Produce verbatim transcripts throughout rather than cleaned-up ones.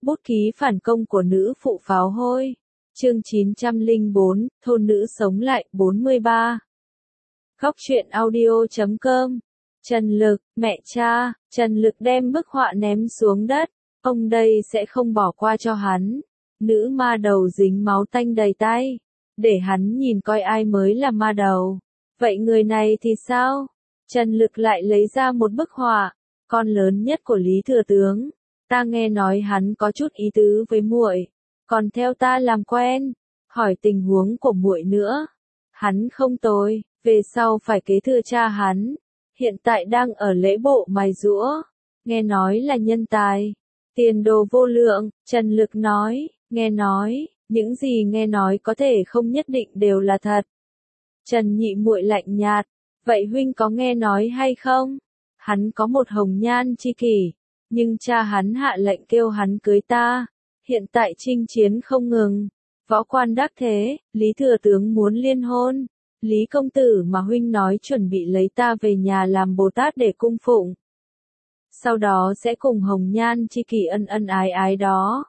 Bút ký phản công của nữ phụ pháo hôi. Chương chín trăm lẻ bốn, thôn nữ sống lại, bốn mươi ba. Góc truyện audio chấm com. Trần Lực, mẹ cha, Trần Lực đem bức họa ném xuống đất. Ông đây sẽ không bỏ qua cho hắn. Nữ ma đầu dính máu tanh đầy tay. Để hắn nhìn coi ai mới là ma đầu. Vậy người này thì sao? Trần Lực lại lấy ra một bức họa. Con lớn nhất của Lý Thừa Tướng. Ta nghe nói hắn có chút ý tứ với muội, còn theo ta làm quen, hỏi tình huống của muội nữa. Hắn không tồi, về sau phải kế thừa cha hắn, hiện tại đang ở lễ bộ mài giũa, nghe nói là nhân tài, tiền đồ vô lượng. Trần Lực nói, nghe nói, những gì nghe nói có thể không nhất định đều là thật. Trần Nhị muội lạnh nhạt, vậy huynh có nghe nói hay không? Hắn có một hồng nhan chi kỷ. Nhưng cha hắn hạ lệnh kêu hắn cưới ta, hiện tại chinh chiến không ngừng, võ quan đắc thế, Lý Thừa Tướng muốn liên hôn, Lý công tử mà huynh nói chuẩn bị lấy ta về nhà làm Bồ Tát để cung phụng. Sau đó sẽ cùng hồng nhan chi kỷ ân ân ái ái đó.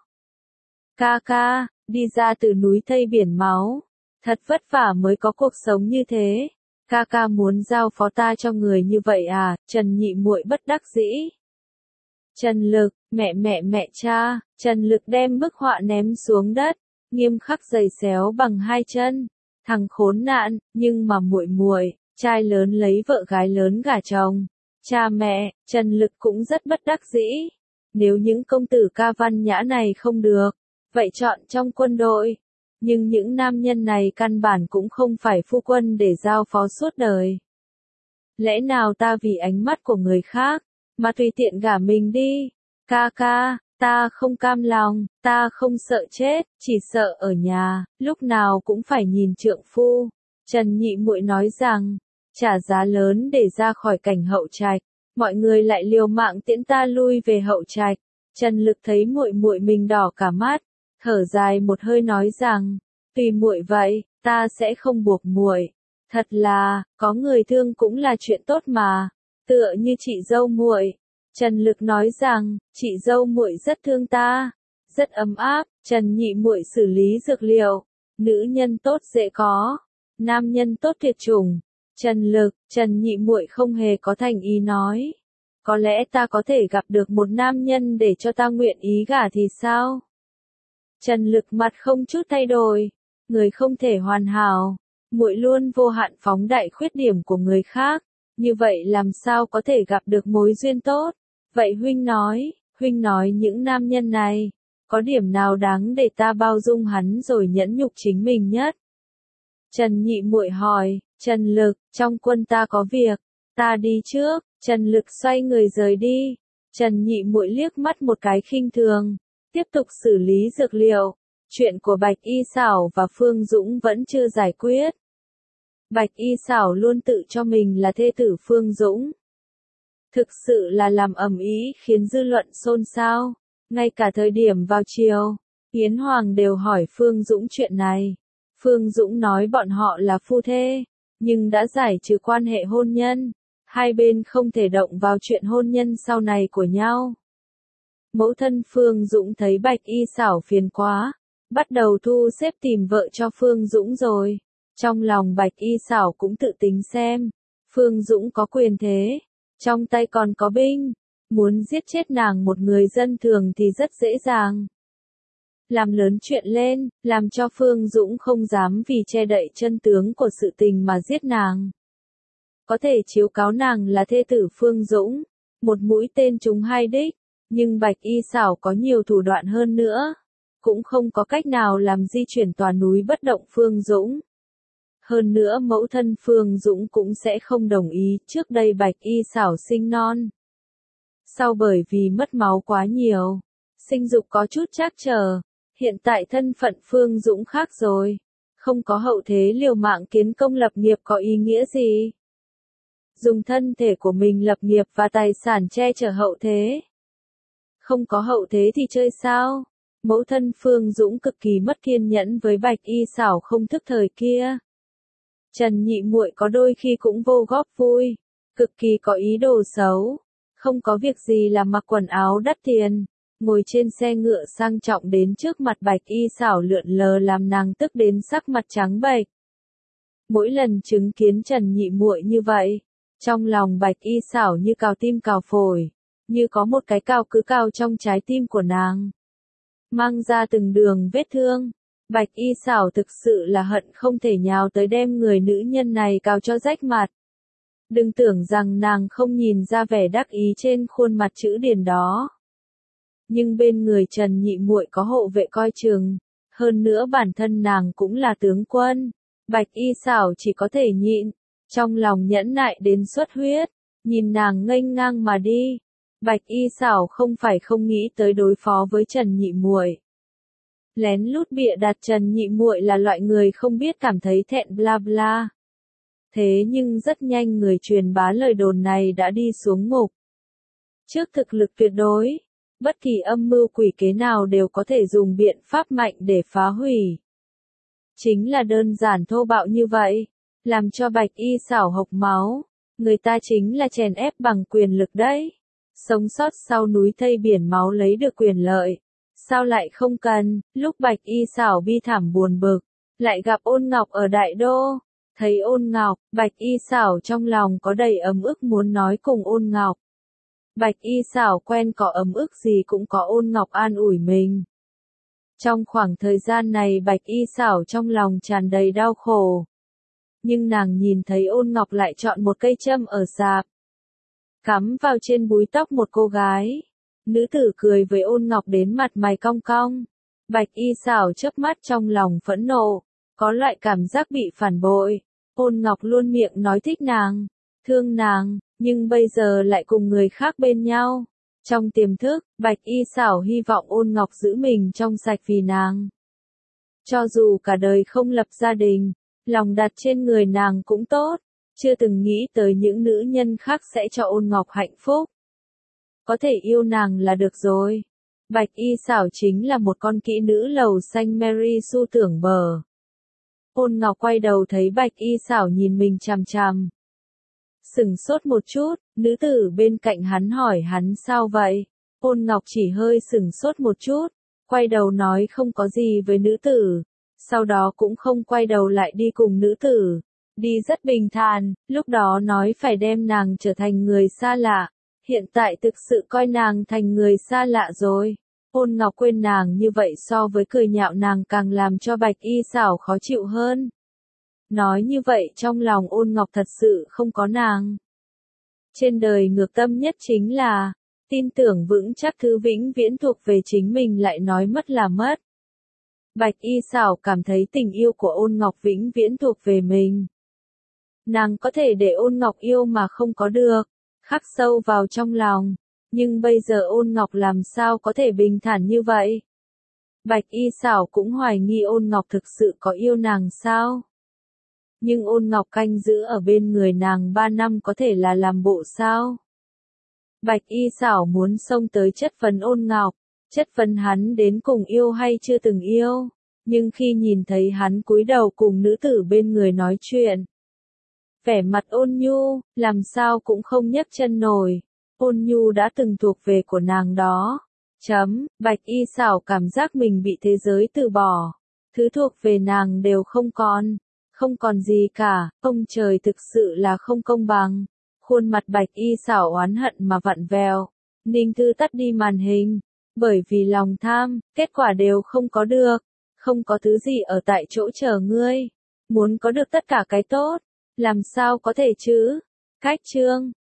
Ca ca, đi ra từ núi thây biển máu, thật vất vả mới có cuộc sống như thế, ca ca muốn giao phó ta cho người như vậy à? Trần Nhị muội bất đắc dĩ. Trần Lực, mẹ mẹ mẹ cha, Trần Lực đem bức họa ném xuống đất, nghiêm khắc giày xéo bằng hai chân. Thằng khốn nạn, nhưng mà muội muội, trai lớn lấy vợ gái lớn gả chồng. Cha mẹ, Trần Lực cũng rất bất đắc dĩ. Nếu những công tử ca văn nhã này không được, vậy chọn trong quân đội. Nhưng những nam nhân này căn bản cũng không phải phu quân để giao phó suốt đời. Lẽ nào ta vì ánh mắt của người khác mà tùy tiện gả mình đi? Ca ca, ta không cam lòng, ta không sợ chết, chỉ sợ ở nhà, lúc nào cũng phải nhìn trượng phu. Trần Nhị muội nói rằng, trả giá lớn để ra khỏi cảnh hậu trạch, mọi người lại liều mạng tiễn ta lui về hậu trạch. Trần Lực thấy muội muội mình đỏ cả mắt, thở dài một hơi nói rằng, tùy muội vậy, ta sẽ không buộc muội. Thật là, có người thương cũng là chuyện tốt mà. Tựa như chị dâu muội. Trần Lực nói rằng, chị dâu muội rất thương ta, rất ấm áp. Trần Nhị muội xử lý dược liệu, nữ nhân tốt dễ có, nam nhân tốt tuyệt chủng. Trần Lực, Trần Nhị muội không hề có thành ý nói, có lẽ ta có thể gặp được một nam nhân để cho ta nguyện ý gả thì sao? Trần Lực mặt không chút thay đổi, người không thể hoàn hảo, muội luôn vô hạn phóng đại khuyết điểm của người khác. Như vậy làm sao có thể gặp được mối duyên tốt? Vậy huynh nói, huynh nói những nam nhân này, có điểm nào đáng để ta bao dung hắn rồi nhẫn nhục chính mình nhất? Trần Nhị muội hỏi, Trần Lực, trong quân ta có việc, ta đi trước. Trần Lực xoay người rời đi. Trần Nhị muội liếc mắt một cái khinh thường, tiếp tục xử lý dược liệu. Chuyện của Bạch Y Xảo và Phương Dũng vẫn chưa giải quyết. Bạch Y Xảo luôn tự cho mình là thê tử Phương Dũng. Thực sự là làm ầm ĩ khiến dư luận xôn xao. Ngay cả thời điểm vào chiều, Yến Hoàng đều hỏi Phương Dũng chuyện này. Phương Dũng nói bọn họ là phu thê, nhưng đã giải trừ quan hệ hôn nhân. Hai bên không thể động vào chuyện hôn nhân sau này của nhau. Mẫu thân Phương Dũng thấy Bạch Y Xảo phiền quá, bắt đầu thu xếp tìm vợ cho Phương Dũng rồi. Trong lòng Bạch Y Xảo cũng tự tính xem, Phương Dũng có quyền thế, trong tay còn có binh, muốn giết chết nàng một người dân thường thì rất dễ dàng. Làm lớn chuyện lên, làm cho Phương Dũng không dám vì che đậy chân tướng của sự tình mà giết nàng. Có thể chiếu cáo nàng là thê tử Phương Dũng, một mũi tên trúng hai đích, nhưng Bạch Y Xảo có nhiều thủ đoạn hơn nữa, cũng không có cách nào làm di chuyển tòa núi bất động Phương Dũng. Hơn nữa mẫu thân Phương Dũng cũng sẽ không đồng ý. Trước đây Bạch Y Xảo sinh non, sau bởi vì mất máu quá nhiều, sinh dục có chút trắc trở. Hiện tại thân phận Phương Dũng khác rồi, không có hậu thế liều mạng kiến công lập nghiệp có ý nghĩa gì? Dùng thân thể của mình lập nghiệp và tài sản che chở hậu thế. Không có hậu thế thì chơi sao? Mẫu thân Phương Dũng cực kỳ mất kiên nhẫn với Bạch Y Xảo không thức thời kia. Trần Nhị muội có đôi khi cũng vô góp vui, cực kỳ có ý đồ xấu, không có việc gì là mặc quần áo đắt tiền, ngồi trên xe ngựa sang trọng đến trước mặt Bạch Y Xảo lượn lờ làm nàng tức đến sắc mặt trắng bệch. Mỗi lần chứng kiến Trần Nhị Muội như vậy, trong lòng Bạch Y Xảo như cào tim cào phổi, như có một cái cào cứ cào trong trái tim của nàng, mang ra từng đường vết thương. Bạch Y Xảo thực sự là hận không thể nhào tới đem người nữ nhân này cào cho rách mặt. Đừng tưởng rằng nàng không nhìn ra vẻ đắc ý trên khuôn mặt chữ điền đó. Nhưng bên người Trần Nhị Muội có hộ vệ coi chừng, hơn nữa bản thân nàng cũng là tướng quân. Bạch Y Xảo chỉ có thể nhịn, trong lòng nhẫn nại đến xuất huyết, nhìn nàng nghênh ngang mà đi. Bạch Y Xảo không phải không nghĩ tới đối phó với Trần Nhị Muội. Lén lút bịa đặt Trần Nhị Muội là loại người không biết cảm thấy thẹn bla bla. Thế nhưng rất nhanh người truyền bá lời đồn này đã đi xuống ngục. Trước thực lực tuyệt đối, bất kỳ âm mưu quỷ kế nào đều có thể dùng biện pháp mạnh để phá hủy. Chính là đơn giản thô bạo như vậy, làm cho Bạch Y Xảo hộc máu, người ta chính là chèn ép bằng quyền lực đấy. Sống sót sau núi thây biển máu lấy được quyền lợi, sao lại không cần. Lúc Bạch Y Xảo bi thảm buồn bực, lại gặp Ôn Ngọc ở Đại Đô. Thấy Ôn Ngọc, Bạch Y Xảo trong lòng có đầy ấm ức muốn nói cùng Ôn Ngọc. Bạch Y Xảo quen có ấm ức gì cũng có Ôn Ngọc an ủi mình. Trong khoảng thời gian này Bạch Y Xảo trong lòng tràn đầy đau khổ. Nhưng nàng nhìn thấy Ôn Ngọc lại chọn một cây châm ở sạp, cắm vào trên búi tóc một cô gái. Nữ tử cười với Ôn Ngọc đến mặt mày cong cong. Bạch Y Xảo chớp mắt trong lòng phẫn nộ, có loại cảm giác bị phản bội. Ôn Ngọc luôn miệng nói thích nàng, thương nàng, nhưng bây giờ lại cùng người khác bên nhau. Trong tiềm thức, Bạch Y Xảo hy vọng Ôn Ngọc giữ mình trong sạch vì nàng. Cho dù cả đời không lập gia đình, lòng đặt trên người nàng cũng tốt, chưa từng nghĩ tới những nữ nhân khác sẽ cho Ôn Ngọc hạnh phúc. Có thể yêu nàng là được rồi. Bạch Y Xảo chính là một con kỹ nữ lầu xanh Mary Sue tưởng bờ. Ôn Ngọc quay đầu thấy Bạch Y Xảo nhìn mình chằm chằm. Sửng sốt một chút, nữ tử bên cạnh hắn hỏi hắn sao vậy. Ôn Ngọc chỉ hơi sửng sốt một chút, quay đầu nói không có gì với nữ tử. Sau đó cũng không quay đầu lại đi cùng nữ tử. Đi rất bình thản, lúc đó nói phải đem nàng trở thành người xa lạ. Hiện tại thực sự coi nàng thành người xa lạ rồi. Ôn Ngọc quên nàng như vậy so với cười nhạo nàng càng làm cho Bạch Y Xảo khó chịu hơn. Nói như vậy trong lòng Ôn Ngọc thật sự không có nàng. Trên đời ngược tâm nhất chính là, tin tưởng vững chắc thứ vĩnh viễn thuộc về chính mình lại nói mất là mất. Bạch Y Xảo cảm thấy tình yêu của Ôn Ngọc vĩnh viễn thuộc về mình. Nàng có thể để Ôn Ngọc yêu mà không có được, khắc sâu vào trong lòng. Nhưng bây giờ Ôn Ngọc làm sao có thể bình thản như vậy? Bạch Y Xảo cũng hoài nghi Ôn Ngọc thực sự có yêu nàng sao? Nhưng Ôn Ngọc canh giữ ở bên người nàng ba năm có thể là làm bộ sao? Bạch Y Xảo muốn xông tới chất vấn Ôn Ngọc, chất vấn hắn đến cùng yêu hay chưa từng yêu. Nhưng khi nhìn thấy hắn cúi đầu cùng nữ tử bên người nói chuyện, vẻ mặt ôn nhu, làm sao cũng không nhấc chân nổi. Ôn nhu đã từng thuộc về của nàng đó. Chấm, Bạch Y Xảo cảm giác mình bị thế giới từ bỏ. Thứ thuộc về nàng đều không còn. Không còn gì cả, ông trời thực sự là không công bằng. Khuôn mặt Bạch Y Xảo oán hận mà vặn vẹo. Ninh Thư tắt đi màn hình. Bởi vì lòng tham, kết quả đều không có được. Không có thứ gì ở tại chỗ chờ ngươi. Muốn có được tất cả cái tốt. Làm sao có thể chứ? Cách chương